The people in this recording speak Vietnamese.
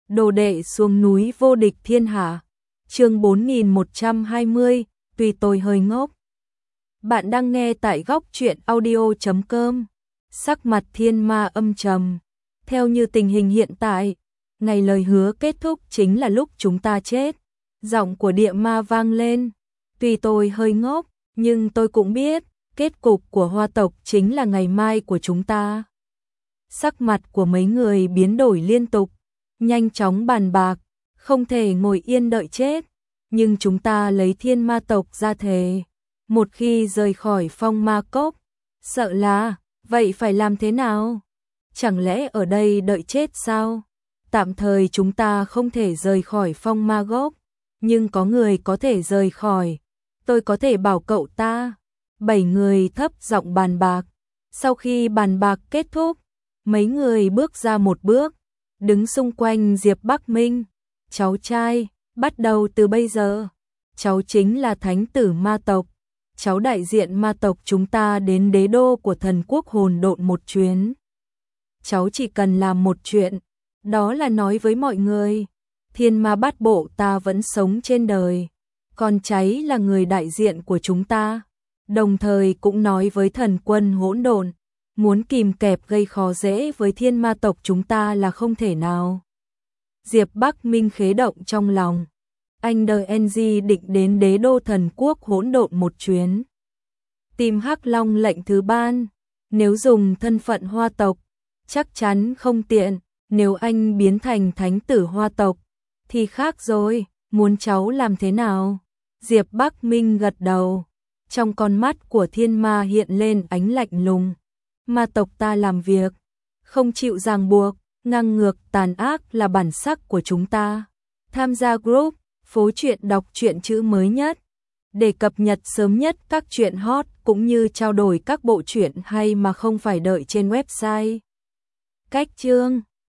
Đồ đệ xuống núi vô địch thiên hạ. Chương 4120, tùy tôi hơi ngốc. Bạn đang nghe tại góc truyện audio.com. Sắc mặt Thiên Ma âm trầm. Theo như tình hình hiện tại, ngày lời hứa kết thúc chính là lúc chúng ta chết. Giọng của địa ma vang lên. Tuy tôi hơi ngốc, nhưng tôi cũng biết, kết cục của Hoa tộc chính là ngày mai của chúng ta. Sắc mặt của mấy người biến đổi liên tục, nhanh chóng bàn bạc, không thể ngồi yên đợi chết. Nhưng chúng ta lấy Thiên Ma tộc ra thề, một khi rời khỏi Phong Ma Cốc, sợ là, vậy phải làm thế nào? Chẳng lẽ ở đây đợi chết sao? Tạm thời chúng ta không thể rời khỏi Phong Ma Cốc, nhưng có người có thể rời khỏi. Tôi có thể bảo cậu ta. 7 người thấp giọng bàn bạc. Sau khi bàn bạc kết thúc, mấy người bước ra một bước, đứng xung quanh Diệp Bắc Minh. Cháu trai, bắt đầu từ bây giờ, cháu chính là thánh tử ma tộc. Cháu đại diện ma tộc chúng ta đến đế đô của thần quốc hồn độn một chuyến. Cháu chỉ cần làm một chuyện, đó là nói với mọi người, thiên ma bát bộ ta vẫn sống trên đời. Con cháy là người đại diện của chúng ta. Đồng thời cũng nói với thần quân hỗn độn, muốn kìm kẹp gây khó dễ với thiên ma tộc chúng ta là không thể nào. Diệp Bắc Minh khế động trong lòng. Anh DNG định đến đế đô thần quốc hỗn độn một chuyến. Tìm Hắc Long lệnh thứ ban. Nếu dùng thân phận Hoa tộc, chắc chắn không tiện. Nếu anh biến thành thánh tử Hoa tộc, thì khác rồi. Muốn cháu làm thế nào? Diệp Bắc Minh gật đầu. Trong con mắt của thiên ma hiện lên ánh lạnh lùng. Ma tộc ta làm việc, không chịu ràng buộc, ngang ngược tàn ác là bản sắc của chúng ta. Tham gia group, phố truyện đọc truyện chữ mới nhất. Để cập nhật sớm nhất các truyện hot cũng như trao đổi các bộ truyện hay mà không phải đợi trên website. Cách chương